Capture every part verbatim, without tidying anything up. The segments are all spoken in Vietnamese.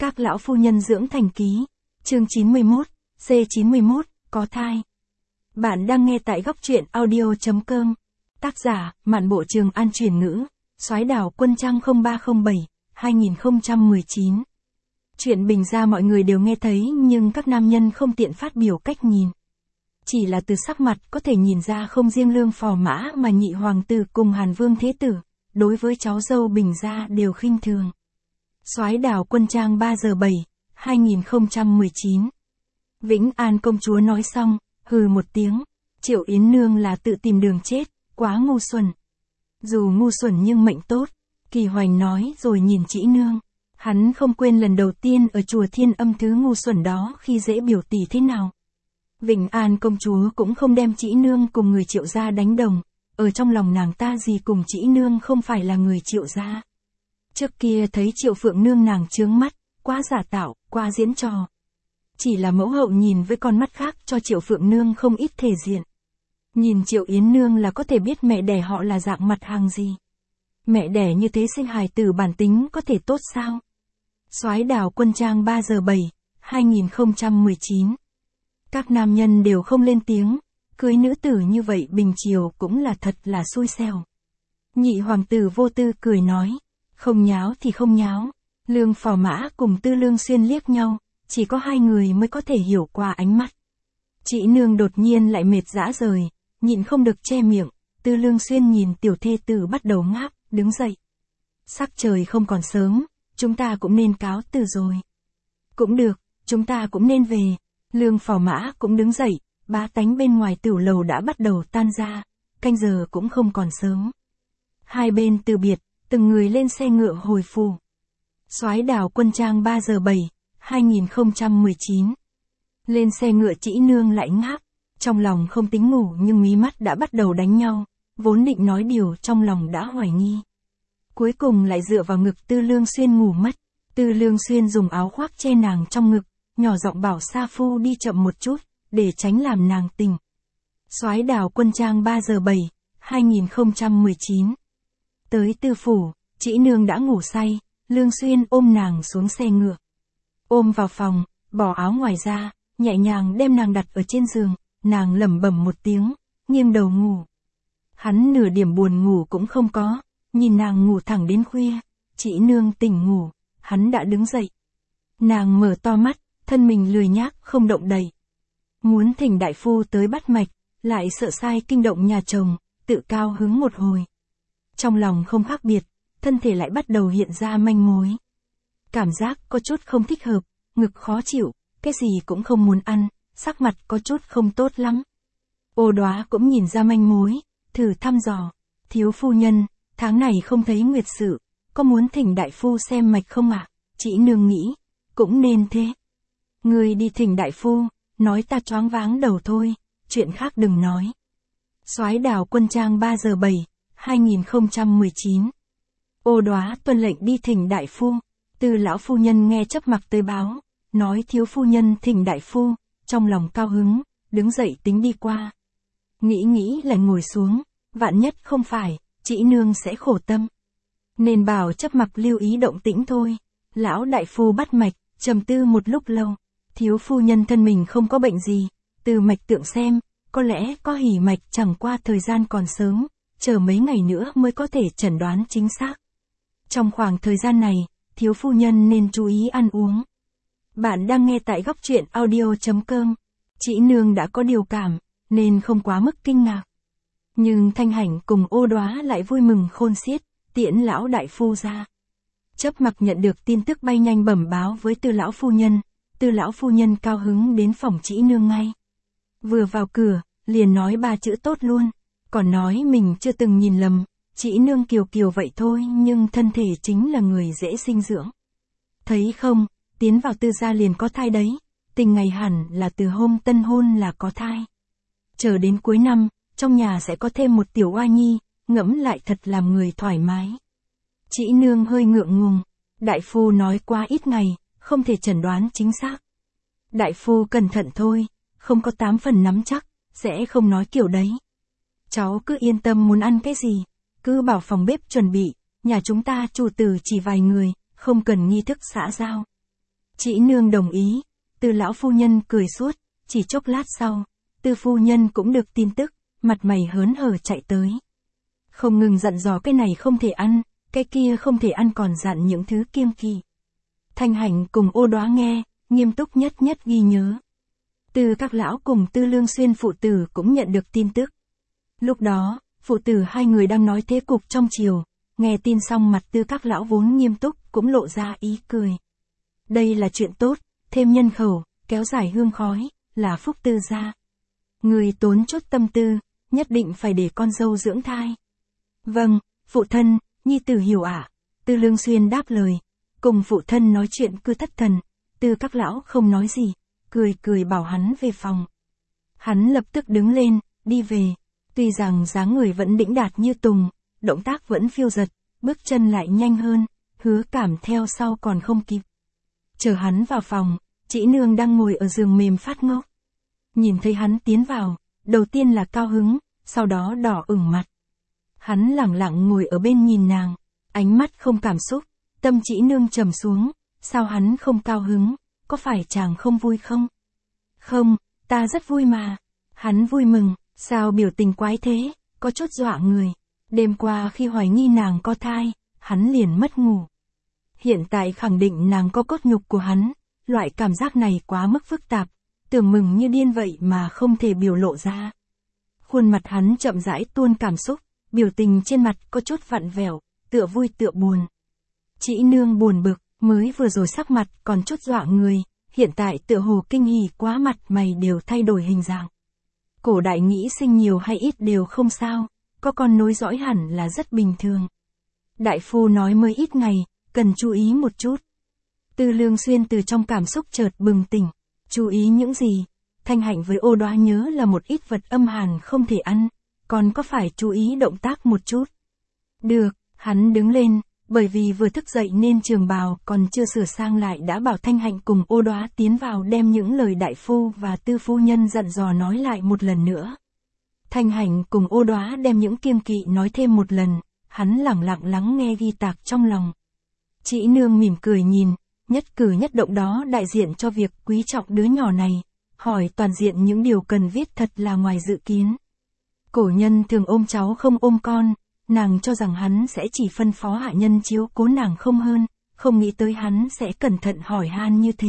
Các lão phu nhân dưỡng thành ký, chương chín mươi mốt, C chín mươi mốt, có thai. Bạn đang nghe tại góc truyện audio chấm com. Tác giả, Mạn Bộ Trường An chuyển ngữ, Soái Đào Quân Trang không ba không bảy, hai không một chín. Chuyện bình ra mọi người đều nghe thấy nhưng các nam nhân không tiện phát biểu cách nhìn. Chỉ là từ sắc mặt có thể nhìn ra không riêng Lương Phò Mã mà nhị hoàng tử cùng Hàn Vương Thế Tử, đối với cháu dâu bình gia đều khinh thường. Soái Đào Quân Trang ba giờ bảy, hai không một chín. Vĩnh An công chúa nói xong, hừ một tiếng, Triệu Yến Nương là tự tìm đường chết, quá ngu xuẩn. Dù ngu xuẩn nhưng mệnh tốt, Kỳ Hoành nói rồi nhìn Trĩ Nương. Hắn không quên lần đầu tiên ở chùa Thiên Âm thứ ngu xuẩn đó khi dễ biểu tỷ thế nào. Vĩnh An công chúa cũng không đem Trĩ Nương cùng người Triệu gia đánh đồng, ở trong lòng nàng ta gì cùng Trĩ Nương không phải là người Triệu gia. Trước kia thấy Triệu Phượng Nương nàng chướng mắt, quá giả tạo, quá diễn trò. Chỉ là mẫu hậu nhìn với con mắt khác cho Triệu Phượng Nương không ít thể diện. Nhìn Triệu Yến Nương là có thể biết mẹ đẻ họ là dạng mặt hàng gì. Mẹ đẻ như thế sinh hài tử bản tính có thể tốt sao? Soái Đào Quân Trang ba giờ bảy, hai không một chín. Các nam nhân đều không lên tiếng, cưới nữ tử như vậy bình triều cũng là thật là xui xẻo. Nhị hoàng tử Vô Tư cười nói, không nháo thì không nháo. Lương Phò Mã cùng Tư Lương Xuyên liếc nhau, chỉ có hai người mới có thể hiểu qua ánh mắt. Trĩ Nương đột nhiên lại mệt rã rời, nhịn không được che miệng. Tư Lương Xuyên nhìn tiểu thê tử bắt đầu ngáp, đứng dậy. Sắc trời không còn sớm, chúng ta cũng nên cáo từ rồi. Cũng được, chúng ta cũng nên về. Lương Phò Mã cũng đứng dậy, bá tánh bên ngoài tửu lầu đã bắt đầu tan ra, canh giờ cũng không còn sớm. Hai bên từ biệt, từng người lên xe ngựa hồi phủ. Soái Đào Quân Trang ba giờ bảy, hai không một chín. Lên xe ngựa Trĩ Nương lại ngáp, trong lòng không tính ngủ nhưng mí mắt đã bắt đầu đánh nhau, vốn định nói điều trong lòng đã hoài nghi. Cuối cùng lại dựa vào ngực Tư Lương Xuyên ngủ mất. Tư Lương Xuyên dùng áo khoác che nàng trong ngực, nhỏ giọng bảo Sa Phu đi chậm một chút, để tránh làm nàng tỉnh. Soái Đào Quân Trang ba giờ bảy, hai không một chín. Tới tư phủ, Trĩ Nương đã ngủ say, Lương Xuyên ôm nàng xuống xe ngựa. Ôm vào phòng, bỏ áo ngoài ra, nhẹ nhàng đem nàng đặt ở trên giường, nàng lẩm bẩm một tiếng, nghiêng đầu ngủ. Hắn nửa điểm buồn ngủ cũng không có, nhìn nàng ngủ thẳng đến khuya, Trĩ Nương tỉnh ngủ, hắn đã đứng dậy. Nàng mở to mắt, thân mình lười nhác không động đậy. Muốn thỉnh đại phu tới bắt mạch, lại sợ sai kinh động nhà chồng, tự cao hứng một hồi. Trong lòng không khác biệt, thân thể lại bắt đầu hiện ra manh mối. Cảm giác có chút không thích hợp, ngực khó chịu, cái gì cũng không muốn ăn, sắc mặt có chút không tốt lắm. Ô Đóa cũng nhìn ra manh mối, thử thăm dò, thiếu phu nhân, tháng này không thấy nguyệt sự, có muốn thỉnh đại phu xem mạch không ạ? À? Trĩ Nương nghĩ, cũng nên thế. Người đi thỉnh đại phu, nói ta choáng váng đầu thôi, chuyện khác đừng nói. Soái Đào Quân Trang ba giờ bảy, hai không một chín. Ô Đóa tuân lệnh đi thỉnh đại phu. Từ lão phu nhân nghe chấp mặc tới báo, nói thiếu phu nhân thỉnh đại phu, trong lòng cao hứng, đứng dậy tính đi qua. Nghĩ nghĩ lại ngồi xuống, vạn nhất không phải, Trĩ Nương sẽ khổ tâm. Nên bảo chấp mặc lưu ý động tĩnh thôi. Lão đại phu bắt mạch, trầm tư một lúc lâu, thiếu phu nhân thân mình không có bệnh gì, từ mạch tượng xem, có lẽ có hỉ mạch, chẳng qua thời gian còn sớm, chờ mấy ngày nữa mới có thể chẩn đoán chính xác. Trong khoảng thời gian này, thiếu phu nhân nên chú ý ăn uống. Bạn đang nghe tại góc truyện audio chấm com. Trĩ Nương đã có điều cảm, nên không quá mức kinh ngạc. Nhưng Thanh Hảnh cùng Ô Đóa lại vui mừng khôn xiết, tiễn lão đại phu ra. Chấp mặc nhận được tin tức bay nhanh bẩm báo với Tư lão phu nhân, Tư lão phu nhân cao hứng đến phòng Trĩ Nương ngay. Vừa vào cửa, liền nói ba chữ tốt luôn, còn nói mình chưa từng nhìn lầm. Trĩ Nương kiều kiều vậy thôi nhưng thân thể chính là người dễ sinh dưỡng. Thấy không, tiến vào Tư gia liền có thai đấy, tình ngày hẳn là từ hôm tân hôn là có thai. Chờ đến cuối năm, trong nhà sẽ có thêm một tiểu oa nhi, ngẫm lại thật làm người thoải mái. Trĩ Nương hơi ngượng ngùng, đại phu nói qua ít ngày, không thể chẩn đoán chính xác. Đại phu cẩn thận thôi, không có tám phần nắm chắc, sẽ không nói kiểu đấy. Cháu cứ yên tâm muốn ăn cái gì, cứ bảo phòng bếp chuẩn bị, nhà chúng ta chủ tử chỉ vài người, không cần nghi thức xã giao. Trĩ nương đồng ý, Tư lão phu nhân cười suốt, chỉ chốc lát sau, Tư phu nhân cũng được tin tức, mặt mày hớn hở chạy tới. Không ngừng dặn dò cái này không thể ăn, cái kia không thể ăn, còn dặn những thứ kiêng kỵ. Thanh Hạnh cùng Ô Đóa nghe, nghiêm túc nhất nhất ghi nhớ. Tư các lão cùng Tư Lương Xuyên phụ tử cũng nhận được tin tức. Lúc đó, phụ tử hai người đang nói thế cục trong triều, nghe tin xong mặt Tư các lão vốn nghiêm túc cũng lộ ra ý cười. Đây là chuyện tốt, thêm nhân khẩu, kéo dài hương khói, là phúc Tư gia. Người tốn chút tâm tư, nhất định phải để con dâu dưỡng thai. Vâng, phụ thân, nhi tử hiểu ạ. Tư Lương Xuyên đáp lời, cùng phụ thân nói chuyện cứ thất thần. Tư các lão không nói gì, cười cười bảo hắn về phòng. Hắn lập tức đứng lên, đi về. Tuy rằng dáng người vẫn đĩnh đạt như tùng, động tác vẫn phiêu dật, bước chân lại nhanh hơn, Hứa Cảm theo sau còn không kịp. Chờ hắn vào phòng, Trĩ nương đang ngồi ở giường mềm phát ngốc. Nhìn thấy hắn tiến vào, đầu tiên là cao hứng, sau đó đỏ ửng mặt. Hắn lẳng lặng ngồi ở bên nhìn nàng, ánh mắt không cảm xúc, tâm Trĩ nương trầm xuống, sao hắn không cao hứng, có phải chàng không vui không? Không, ta rất vui mà. Hắn vui mừng, sao biểu tình quái thế, có chút dọa người. Đêm qua khi hoài nghi nàng có thai, hắn liền mất ngủ. Hiện tại khẳng định nàng có cốt nhục của hắn, loại cảm giác này quá mức phức tạp, tưởng mừng như điên vậy mà không thể biểu lộ ra. Khuôn mặt hắn chậm rãi tuôn cảm xúc, biểu tình trên mặt có chút vặn vẹo, tựa vui tựa buồn. Trĩ nương buồn bực, mới vừa rồi sắc mặt còn chút dọa người, hiện tại tựa hồ kinh hỉ quá, mặt mày đều thay đổi hình dạng. Cổ đại nghĩ sinh nhiều hay ít đều không sao, có con nối dõi hẳn là rất bình thường. Đại phu nói mới ít ngày, cần chú ý một chút. Tư Lương Xuyên từ trong cảm xúc chợt bừng tỉnh, chú ý những gì? Thanh Hạnh với Ô Đóa nhớ là một ít vật âm hàn không thể ăn, còn có phải chú ý động tác một chút? Được, hắn đứng lên, bởi vì vừa thức dậy nên trường bào còn chưa sửa sang lại đã bảo Thanh Hạnh cùng Ô Đóa tiến vào đem những lời đại phu và Tư phu nhân dặn dò nói lại một lần nữa. Thanh Hạnh cùng Ô Đóa đem những kiêng kỵ nói thêm một lần, hắn lẳng lặng lắng nghe ghi tạc trong lòng. Trĩ nương mỉm cười nhìn, nhất cử nhất động đó đại diện cho việc quý trọng đứa nhỏ này, hỏi toàn diện những điều cần viết thật là ngoài dự kiến. Cổ nhân thường ôm cháu không ôm con, nàng cho rằng hắn sẽ chỉ phân phó hạ nhân chiếu cố nàng không hơn, không nghĩ tới hắn sẽ cẩn thận hỏi han như thế.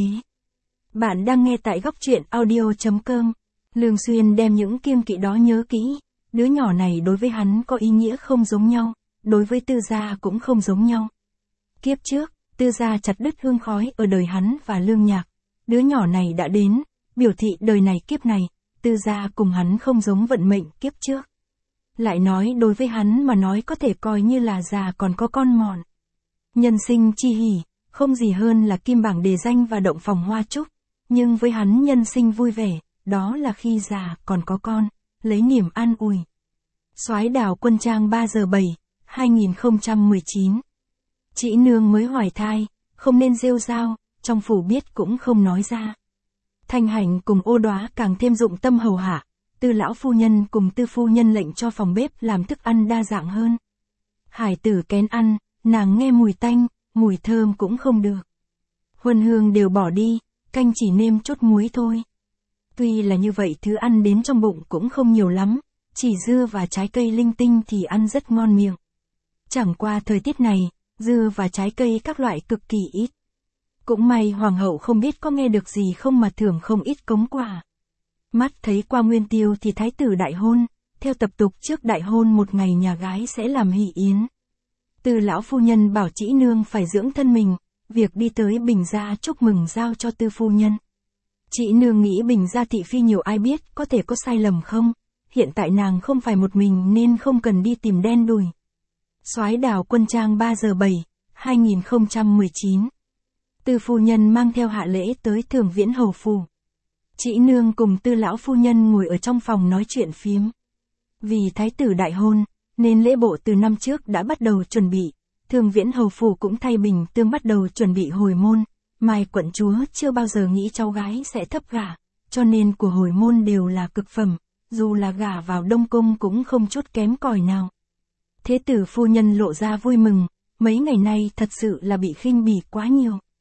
Bạn đang nghe tại góc truyện audio chấm com. Lương Xuyên đem những kiêng kỵ đó nhớ kỹ, đứa nhỏ này đối với hắn có ý nghĩa không giống nhau, đối với Tư gia cũng không giống nhau. Kiếp trước, Tư gia chặt đứt hương khói ở đời hắn và Lương Nhạc, đứa nhỏ này đã đến, biểu thị đời này kiếp này, Tư gia cùng hắn không giống vận mệnh kiếp trước. Lại nói đối với hắn mà nói có thể coi như là già còn có con mòn. Nhân sinh chi hỉ, không gì hơn là kim bảng đề danh và động phòng hoa trúc, nhưng với hắn nhân sinh vui vẻ, đó là khi già còn có con, lấy niềm an ủi. Soái Đào Quân Trang ba giờ bảy, hai nghìn không trăm mười chín. Trĩ nương mới hoài thai, không nên rêu rao, trong phủ biết cũng không nói ra. Thanh Hạnh cùng Ô Đóa càng thêm dụng tâm hầu hạ, Tư lão phu nhân cùng Tư phu nhân lệnh cho phòng bếp làm thức ăn đa dạng hơn. Hải tử kén ăn, nàng nghe mùi tanh, mùi thơm cũng không được. Huân hương đều bỏ đi, canh chỉ nêm chút muối thôi. Tuy là như vậy thứ ăn đến trong bụng cũng không nhiều lắm, chỉ dưa và trái cây linh tinh thì ăn rất ngon miệng. Chẳng qua thời tiết này, dưa và trái cây các loại cực kỳ ít. Cũng may hoàng hậu không biết có nghe được gì không mà thưởng không ít cống quà. Mắt thấy qua nguyên tiêu thì thái tử đại hôn, theo tập tục trước đại hôn một ngày nhà gái sẽ làm hỷ yến. Tư lão phu nhân bảo Trĩ nương phải dưỡng thân mình, việc đi tới Bình gia chúc mừng giao cho Tư phu nhân. Trĩ nương nghĩ Bình gia thị phi nhiều ai biết có thể có sai lầm không, hiện tại nàng không phải một mình nên không cần đi tìm đen đủi. Soái Đào Quân Trang ba giờ bảy, hai nghìn không trăm mười chín. Tư phu nhân mang theo hạ lễ tới Thường Viễn hầu phủ. Trĩ nương cùng Tư lão phu nhân ngồi ở trong phòng nói chuyện phiếm. Vì thái tử đại hôn, nên lễ bộ từ năm trước đã bắt đầu chuẩn bị. Thường Viễn hầu phủ cũng thay Bình Tương bắt đầu chuẩn bị hồi môn. Mai quận chúa chưa bao giờ nghĩ cháu gái sẽ thấp gả, cho nên của hồi môn đều là cực phẩm, dù là gả vào Đông Cung cũng không chút kém cỏi nào. Thế tử phu nhân lộ ra vui mừng, mấy ngày nay thật sự là bị khinh bỉ quá nhiều.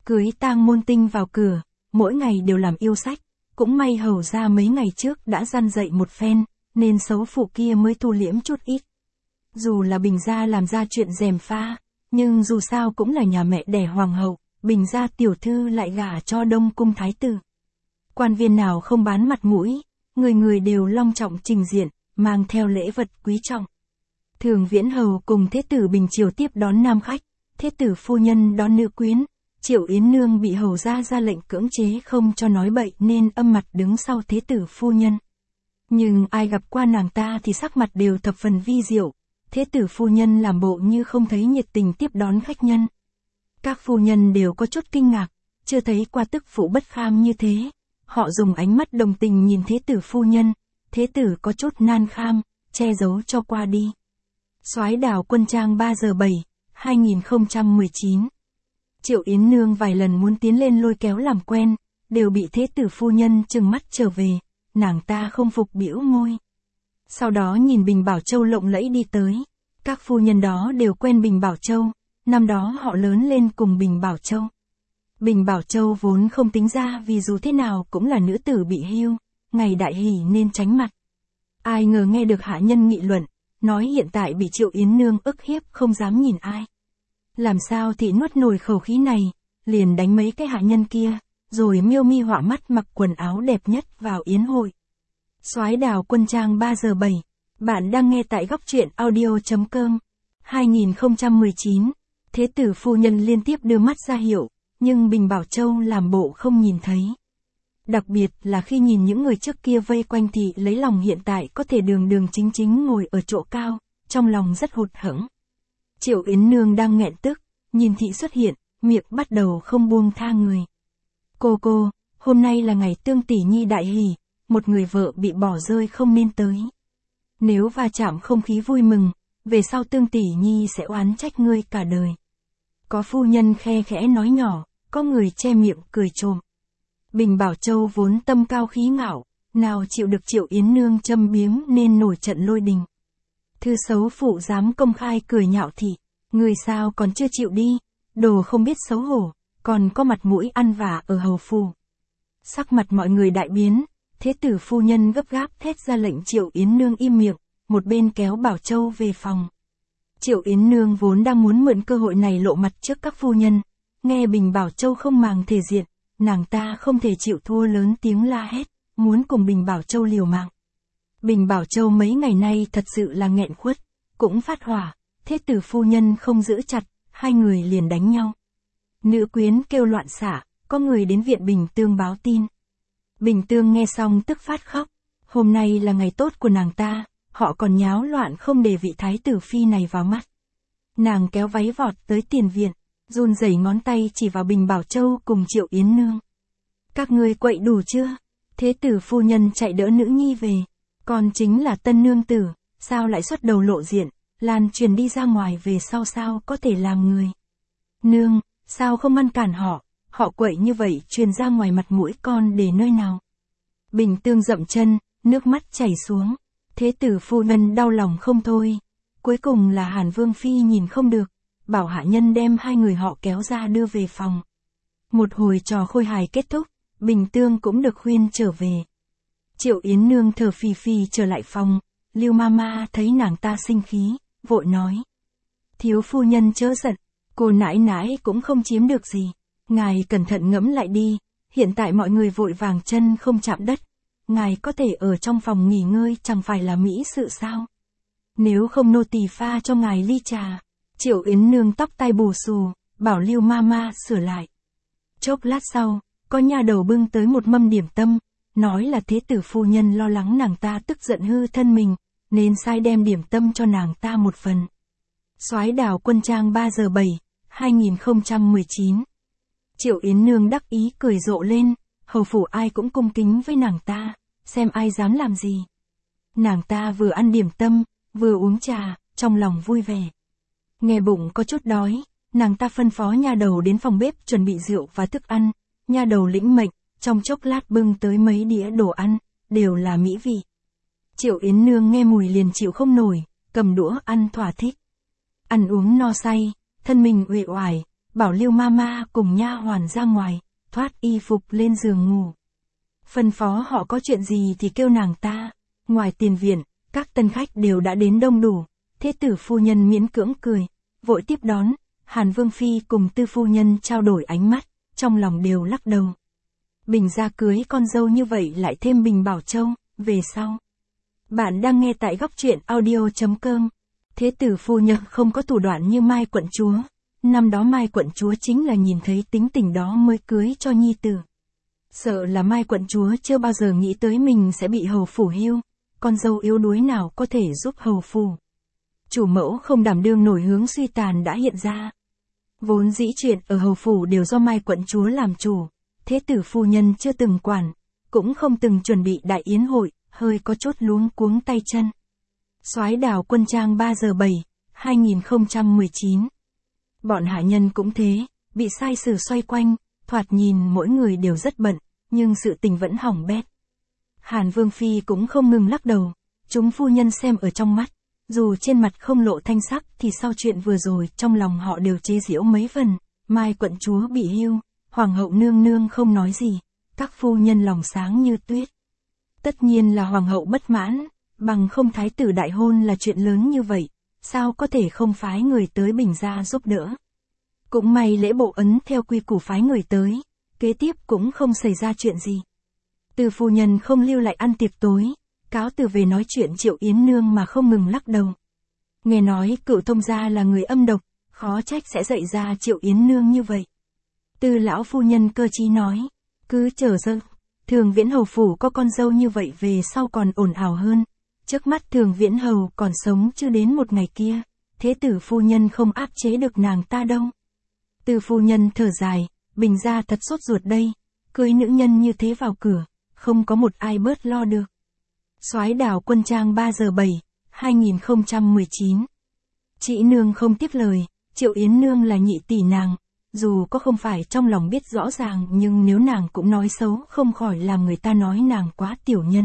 Cưới tang môn tinh vào cửa, mỗi ngày đều làm yêu sách, cũng may hầu ra mấy ngày trước đã răn dậy một phen, nên xấu phụ kia mới thu liễm chút ít. Dù là Bình gia làm ra chuyện gièm pha, nhưng dù sao cũng là nhà mẹ đẻ hoàng hậu, Bình gia tiểu thư lại gả cho Đông cung thái tử. Quan viên nào không bán mặt mũi, người người đều long trọng trình diện, mang theo lễ vật quý trọng. Thường Viễn hầu cùng thế tử Bình triều tiếp đón nam khách, thế tử phu nhân đón nữ quyến. Triệu Yến Nương bị hầu ra ra lệnh cưỡng chế không cho nói bậy nên âm mặt đứng sau thế tử phu nhân. Nhưng ai gặp qua nàng ta thì sắc mặt đều thập phần vi diệu, thế tử phu nhân làm bộ như không thấy nhiệt tình tiếp đón khách nhân. Các phu nhân đều có chút kinh ngạc, chưa thấy qua tức phụ bất kham như thế. Họ dùng ánh mắt đồng tình nhìn thế tử phu nhân, thế tử có chút nan kham, che giấu cho qua đi. Soái đào quân trang ba giờ bảy, hai nghìn không trăm mười chín. Triệu Yến Nương vài lần muốn tiến lên lôi kéo làm quen, đều bị thế tử phu nhân trừng mắt trở về, nàng ta không phục bĩu môi. Sau đó nhìn Bình Bảo Châu lộng lẫy đi tới, các phu nhân đó đều quen Bình Bảo Châu, năm đó họ lớn lên cùng Bình Bảo Châu. Bình Bảo Châu vốn không tính ra vì dù thế nào cũng là nữ tử bị hưu, ngày đại hỷ nên tránh mặt. Ai ngờ nghe được hạ nhân nghị luận, nói hiện tại bị Triệu Yến Nương ức hiếp không dám nhìn ai. Làm sao thì nuốt nổi khẩu khí này, liền đánh mấy cái hạ nhân kia, rồi miêu mi họa mắt mặc quần áo đẹp nhất vào yến hội. Soái đào quân trang ba giờ bảy, bạn đang nghe tại góc truyện audio chấm com. hai nghìn không trăm mười chín, thế tử phu nhân liên tiếp đưa mắt ra hiệu, nhưng Bình Bảo Châu làm bộ không nhìn thấy. Đặc biệt là khi nhìn những người trước kia vây quanh thì lấy lòng hiện tại có thể đường đường chính chính ngồi ở chỗ cao, trong lòng rất hụt hẫng. Triệu Yến Nương đang nghẹn tức, nhìn thị xuất hiện, miệng bắt đầu không buông tha người. Cô cô, hôm nay là ngày Tương tỷ nhi đại hỷ, một người vợ bị bỏ rơi không nên tới. Nếu va chạm không khí vui mừng, về sau Tương tỷ nhi sẽ oán trách ngươi cả đời. Có phu nhân khe khẽ nói nhỏ, có người che miệng cười trộm. Bình Bảo Châu vốn tâm cao khí ngạo, nào chịu được Triệu Yến Nương châm biếm nên nổi trận lôi đình. Thư xấu phụ dám công khai cười nhạo thị, người sao còn chưa chịu đi, đồ không biết xấu hổ, còn có mặt mũi ăn vả ở hầu phủ. Sắc mặt mọi người đại biến, thế tử phu nhân gấp gáp thét ra lệnh Triệu Yến Nương im miệng, một bên kéo Bảo Châu về phòng. Triệu Yến Nương vốn đang muốn mượn cơ hội này lộ mặt trước các phu nhân, nghe Bình Bảo Châu không màng thể diện, nàng ta không thể chịu thua lớn tiếng la hét, muốn cùng Bình Bảo Châu liều mạng. Bình Bảo Châu mấy ngày nay thật sự là nghẹn khuất, cũng phát hỏa, thế tử phu nhân không giữ chặt, hai người liền đánh nhau. Nữ quyến kêu loạn xả, có người đến viện Bình Tương báo tin. Bình Tương nghe xong tức phát khóc, hôm nay là ngày tốt của nàng ta, họ còn nháo loạn không để vị thái tử phi này vào mắt. Nàng kéo váy vọt tới tiền viện, run rẩy ngón tay chỉ vào Bình Bảo Châu cùng Triệu Yến Nương. Các ngươi quậy đủ chưa? Thế tử phu nhân chạy đỡ nữ nhi về. Còn chính là tân nương tử, sao lại xuất đầu lộ diện, lan truyền đi ra ngoài về sau sao có thể làm người. Nương, sao không ngăn cản họ, họ quậy như vậy truyền ra ngoài mặt mũi con để nơi nào. Bình Tương dậm chân, nước mắt chảy xuống, thế tử phu nhân đau lòng không thôi. Cuối cùng là Hàn Vương Phi nhìn không được, bảo hạ nhân đem hai người họ kéo ra đưa về phòng. Một hồi trò khôi hài kết thúc, Bình Tương cũng được khuyên trở về. Triệu Yến Nương thở phì phì trở lại phòng, Lưu Mama thấy nàng ta sinh khí, vội nói. Thiếu phu nhân chớ giận, cô nãi nãi cũng không chiếm được gì, ngài cẩn thận ngẫm lại đi, hiện tại mọi người vội vàng chân không chạm đất, ngài có thể ở trong phòng nghỉ ngơi chẳng phải là mỹ sự sao. Nếu không nô tỳ pha cho ngài ly trà. Triệu Yến Nương tóc tai bù xù, bảo Lưu Mama sửa lại. Chốc lát sau, có nha đầu bưng tới một mâm điểm tâm, nói là thế tử phu nhân lo lắng nàng ta tức giận hư thân mình, nên sai đem điểm tâm cho nàng ta một phần. Soái đào quân trang ba giờ bảy, hai nghìn không trăm mười chín. Triệu Yến Nương đắc ý cười rộ lên, hầu phủ ai cũng cung kính với nàng ta, xem ai dám làm gì. Nàng ta vừa ăn điểm tâm, vừa uống trà, trong lòng vui vẻ. Nghe bụng có chút đói, nàng ta phân phó nha đầu đến phòng bếp chuẩn bị rượu và thức ăn, nha đầu lĩnh mệnh, trong chốc lát bưng tới mấy đĩa đồ ăn, đều là mỹ vị. Triệu Yến Nương nghe mùi liền chịu không nổi, cầm đũa ăn thỏa thích. Ăn uống no say, thân mình uể oải, bảo Lưu Mama cùng nha hoàn ra ngoài, thoát y phục lên giường ngủ. Phân phó họ có chuyện gì thì kêu nàng ta. Ngoài tiền viện, các tân khách đều đã đến đông đủ, thế tử phu nhân miễn cưỡng cười, vội tiếp đón, Hàn Vương Phi cùng tư phu nhân trao đổi ánh mắt, trong lòng đều lắc đầu. Bình gia cưới con dâu như vậy lại thêm Bình Bảo Châu, về sau. Bạn đang nghe tại góc truyện audio.com. Thế tử phu nhân không có thủ đoạn như Mai quận chúa. Năm đó Mai quận chúa chính là nhìn thấy tính tình đó mới cưới cho nhi tử. Sợ là Mai quận chúa chưa bao giờ nghĩ tới mình sẽ bị hầu phủ hiu, con dâu yếu đuối nào có thể giúp hầu phủ. Chủ mẫu không đảm đương nổi hướng suy tàn đã hiện ra. Vốn dĩ chuyện ở hầu phủ đều do Mai quận chúa làm chủ, thế tử phu nhân chưa từng quản, cũng không từng chuẩn bị đại yến hội, hơi có chút luống cuống tay chân. Soái đào quân trang ba giờ bảy, hai nghìn không trăm mười chín. Bọn hạ nhân cũng thế, bị sai sử xoay quanh, thoạt nhìn mỗi người đều rất bận, nhưng sự tình vẫn hỏng bét. Hàn Vương Phi cũng không ngừng lắc đầu, chúng phu nhân xem ở trong mắt, dù trên mặt không lộ thanh sắc thì sau chuyện vừa rồi trong lòng họ đều chế giễu mấy phần. Mai quận chúa bị hiu, hoàng hậu nương nương không nói gì, các phu nhân lòng sáng như tuyết. Tất nhiên là hoàng hậu bất mãn, bằng không thái tử đại hôn là chuyện lớn như vậy, sao có thể không phái người tới Bình gia giúp đỡ. Cũng may lễ bộ ấn theo quy củ phái người tới, kế tiếp cũng không xảy ra chuyện gì. Từ phu nhân không lưu lại ăn tiệc tối, cáo từ về nói chuyện Triệu Yến Nương mà không ngừng lắc đầu. Nghe nói cựu thông gia là người âm độc, khó trách sẽ dạy ra Triệu Yến Nương như vậy. Từ lão phu nhân cơ trí nói, cứ chờ dơ, Thường Viễn Hầu phủ có con dâu như vậy về sau còn ổn ào hơn. Trước mắt Thường Viễn Hầu còn sống chưa đến một ngày kia, thế tử phu nhân không áp chế được nàng ta đâu. Từ phu nhân thở dài, Bình gia thật sốt ruột đây, cưới nữ nhân như thế vào cửa, không có một ai bớt lo được. Soái đào quân trang ba giờ bảy, hai nghìn không trăm mười chín. Chị nương không tiếp lời, Triệu Yến Nương là nhị tỷ nàng, dù có không phải trong lòng biết rõ ràng nhưng nếu nàng cũng nói xấu không khỏi làm người ta nói nàng quá tiểu nhân.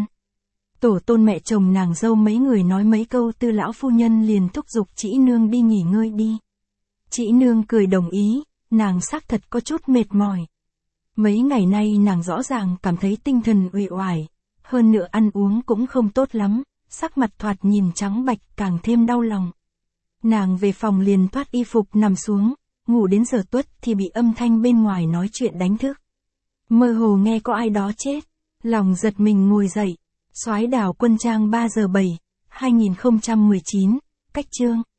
Tổ tôn mẹ chồng nàng dâu mấy người nói mấy câu Tư lão phu nhân liền thúc giục chị nương đi nghỉ ngơi đi. Chị nương cười đồng ý, nàng xác thật có chút mệt mỏi. Mấy ngày nay nàng rõ ràng cảm thấy tinh thần uể oải, hơn nữa ăn uống cũng không tốt lắm, sắc mặt thoạt nhìn trắng bạch càng thêm đau lòng. Nàng về phòng liền thoát y phục nằm xuống, ngủ đến giờ tuất thì bị âm thanh bên ngoài nói chuyện đánh thức. Mơ hồ nghe có ai đó chết, lòng giật mình ngồi dậy. Soái đào quân trang ba giờ bảy, hai nghìn không trăm mười chín, cách chương.